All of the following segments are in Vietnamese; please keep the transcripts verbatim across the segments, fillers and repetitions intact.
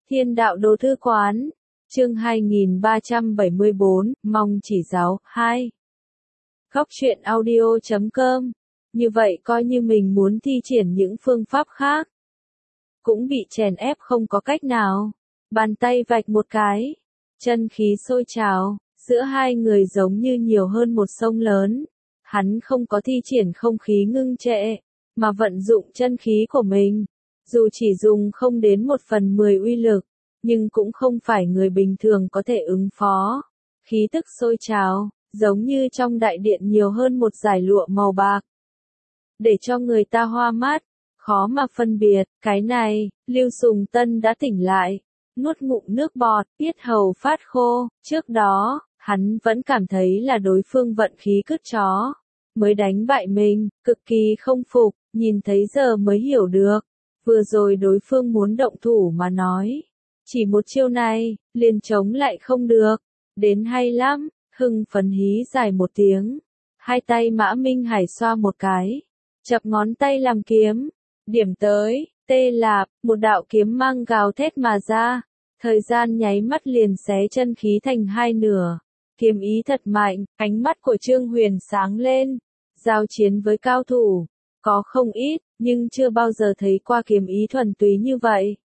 Thiên đạo đồ thư quán, chương hai nghìn ba trăm bảy mươi bốn, mong chỉ giáo, hai. Góc truyện audio chấm com. Như vậy coi như mình muốn thi triển những phương pháp khác. Cũng bị chèn ép không có cách nào. Bàn tay vạch một cái. Chân khí sôi trào, giữa hai người giống như nhiều hơn một sông lớn. Hắn không có thi triển không khí ngưng trệ, mà vận dụng chân khí của mình. Dù chỉ dùng không đến một phần mười uy lực, nhưng cũng không phải người bình thường có thể ứng phó. Khí tức sôi trào, giống như trong đại điện nhiều hơn một dải lụa màu bạc. Để cho người ta hoa mắt, khó mà phân biệt, cái này, Lưu Sùng Tân đã tỉnh lại, nuốt ngụm nước bọt, yết hầu phát khô, trước đó, hắn vẫn cảm thấy là đối phương vận khí cứt chó, mới đánh bại mình, cực kỳ không phục, nhìn thấy giờ mới hiểu được, vừa rồi đối phương muốn động thủ mà nói, chỉ một chiêu này, liền chống lại không được, đến hay lắm, hưng phấn hí dài một tiếng, hai tay Mã Minh Hải xoa một cái, chập ngón tay làm kiếm, điểm tới, tê lạp, một đạo kiếm mang gào thét mà ra, thời gian nháy mắt liền xé chân khí thành hai nửa, kiếm ý thật mạnh, ánh mắt của Trương Huyền sáng lên, giao chiến với cao thủ, có không ít, nhưng chưa bao giờ thấy qua kiếm ý thuần túy như vậy.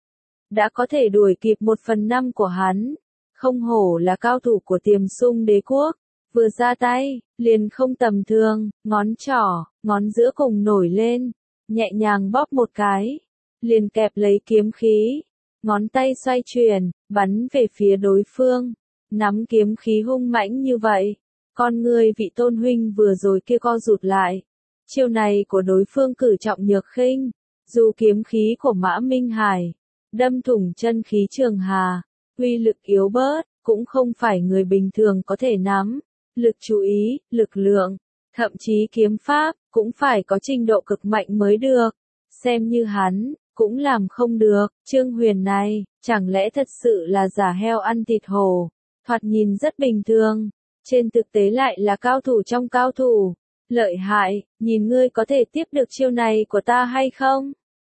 Đã có thể đuổi kịp một phần năm của hắn, không hổ là cao thủ của Tiềm Sung Đế Quốc, vừa ra tay, liền không tầm thường, ngón trỏ, ngón giữa cùng nổi lên, nhẹ nhàng bóp một cái, liền kẹp lấy kiếm khí, ngón tay xoay chuyển, bắn về phía đối phương, nắm kiếm khí hung mãnh như vậy, con người vị tôn huynh vừa rồi kia co rụt lại, chiêu này của đối phương cử trọng nhược khinh, dù kiếm khí của Mã Minh Hải, đâm thủng chân khí Trường Hà, uy lực yếu bớt, cũng không phải người bình thường có thể nắm, lực chú ý, lực lượng, thậm chí kiếm pháp, cũng phải có trình độ cực mạnh mới được, xem như hắn, cũng làm không được, Trương Huyền này, chẳng lẽ thật sự là giả heo ăn thịt hổ, thoạt nhìn rất bình thường, trên thực tế lại là cao thủ trong cao thủ, lợi hại, nhìn ngươi có thể tiếp được chiêu này của ta hay không?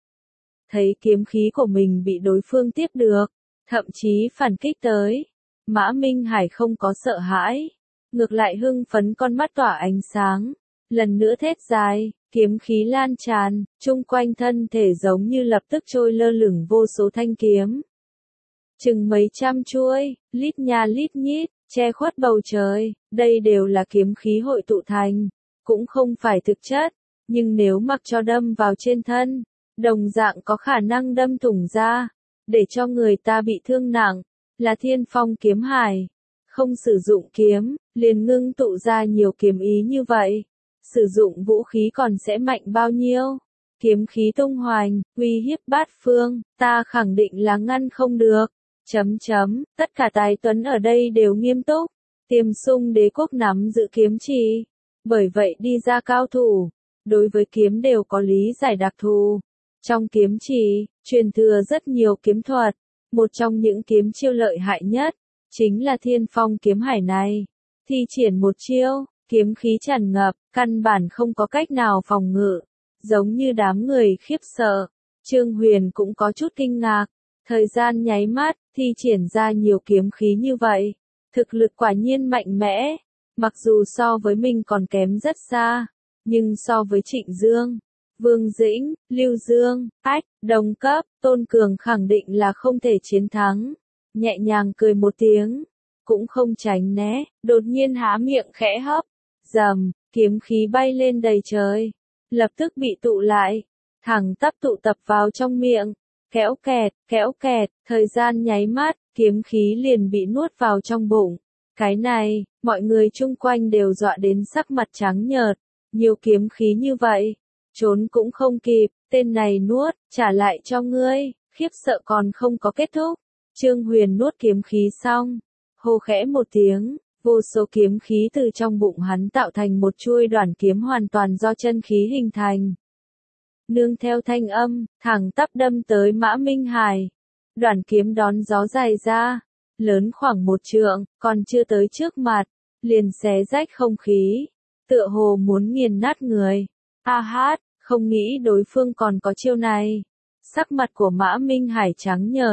Thấy kiếm khí của mình bị đối phương tiếp được, thậm chí phản kích tới, Mã Minh Hải không có sợ hãi, ngược lại hưng phấn con mắt tỏa ánh sáng, lần nữa thét dài, kiếm khí lan tràn, chung quanh thân thể giống như lập tức trôi lơ lửng vô số thanh kiếm. Chừng mấy trăm chuôi, lít nha lít nhít, che khuất bầu trời, đây đều là kiếm khí hội tụ thành, cũng không phải thực chất, nhưng nếu mặc cho đâm vào trên thân, đồng dạng có khả năng đâm thủng ra, để cho người ta bị thương nặng, là Thiên Phong kiếm hải. Không sử dụng kiếm, liền ngưng tụ ra nhiều kiếm ý như vậy. Sử dụng vũ khí còn sẽ mạnh bao nhiêu? Kiếm khí tung hoành, uy hiếp bát phương, ta khẳng định là ngăn không được. Chấm chấm, tất cả tài tuấn ở đây đều nghiêm túc. Tiềm Sung Đế Quốc nắm giữ kiếm chỉ. Bởi vậy đi ra cao thủ, đối với kiếm đều có lý giải đặc thù. Trong kiếm chỉ, truyền thừa rất nhiều kiếm thuật. Một trong những kiếm chiêu lợi hại nhất, chính là Thiên Phong kiếm hải này. Thi triển một chiêu, kiếm khí tràn ngập, căn bản không có cách nào phòng ngự, giống như đám người khiếp sợ. Trương Huyền cũng có chút kinh ngạc, thời gian nháy mắt, thi triển ra nhiều kiếm khí như vậy, thực lực quả nhiên mạnh mẽ, mặc dù so với mình còn kém rất xa, nhưng so với Trịnh Dương, Vương Dĩnh, Lưu Dương, Ách, đồng cấp, Tôn Cường khẳng định là không thể chiến thắng. Nhẹ nhàng cười một tiếng, cũng không tránh né, đột nhiên há miệng khẽ hấp, rầm, kiếm khí bay lên đầy trời, lập tức bị tụ lại, thẳng tắp tụ tập vào trong miệng, kéo kẹt, kéo kẹt, thời gian nháy mắt, kiếm khí liền bị nuốt vào trong bụng. Cái này, mọi người chung quanh đều dọa đến sắc mặt trắng nhợt, nhiều kiếm khí như vậy, trốn cũng không kịp, tên này nuốt, trả lại cho ngươi, khiếp sợ còn không có kết thúc. Trương Huyền nuốt kiếm khí xong, hô khẽ một tiếng, vô số kiếm khí từ trong bụng hắn tạo thành một chuôi đoản kiếm hoàn toàn do chân khí hình thành. Nương theo thanh âm, thẳng tắp đâm tới Mã Minh Hải. Đoản kiếm đón gió dài ra, lớn khoảng một trượng, còn chưa tới trước mặt, liền xé rách không khí, tựa hồ muốn nghiền nát người. A hát, không nghĩ đối phương còn có chiêu này. Sắc mặt của Mã Minh Hải trắng nhợt,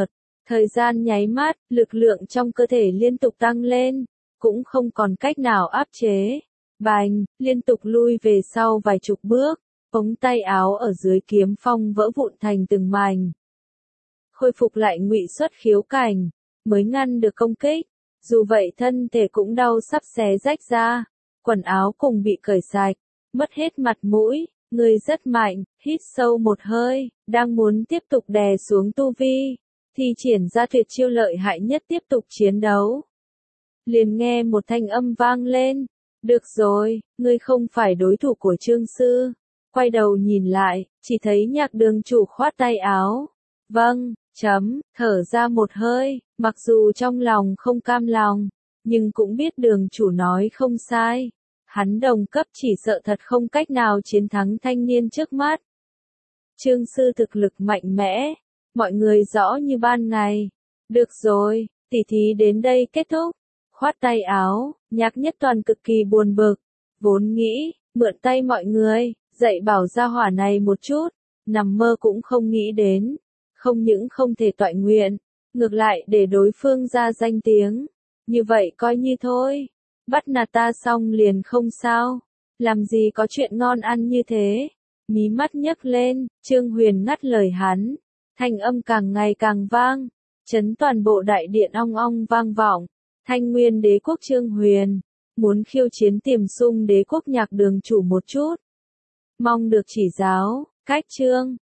Thời gian nháy mắt, lực lượng trong cơ thể liên tục tăng lên, cũng không còn cách nào áp chế. Bành, liên tục lui về sau vài chục bước, ống tay áo ở dưới kiếm phong vỡ vụn thành từng mảnh. Khôi phục lại ngụy xuất khiếu cảnh, mới ngăn được công kích. Dù vậy thân thể cũng đau sắp xé rách ra, quần áo cùng bị cởi sạch, mất hết mặt mũi. Người rất mạnh, hít sâu một hơi, đang muốn tiếp tục đè xuống tu vi, thi triển ra tuyệt chiêu lợi hại nhất tiếp tục chiến đấu. Liền nghe một thanh âm vang lên, được rồi, ngươi không phải đối thủ của Trương Sư. Quay đầu nhìn lại, chỉ thấy Nhạc Đường chủ khoát tay áo. Vâng, chấm, thở ra một hơi, mặc dù trong lòng không cam lòng, nhưng cũng biết đường chủ nói không sai. Hắn đồng cấp chỉ sợ thật không cách nào chiến thắng thanh niên trước mắt. Trương Sư thực lực mạnh mẽ, mọi người rõ như ban ngày. Được rồi, tỉ thí đến đây kết thúc. Khoát tay áo, Nhạc Nhất Toàn cực kỳ buồn bực, vốn nghĩ, mượn tay mọi người, dạy bảo gia hỏa này một chút, nằm mơ cũng không nghĩ đến. Không những không thể toại nguyện, ngược lại để đối phương ra danh tiếng. Như vậy coi như thôi. Bắt nạt ta xong liền không sao. Làm gì có chuyện ngon ăn như thế. Mí mắt nhấc lên, Trương Huyền ngắt lời hắn. Thanh âm càng ngày càng vang. Chấn toàn bộ đại điện ong ong vang vọng. Thanh Nguyên đế quốc Trương Huyền. Muốn khiêu chiến Tiềm Sung đế quốc Nhạc Đường chủ một chút. Mong được chỉ giáo, cách chương.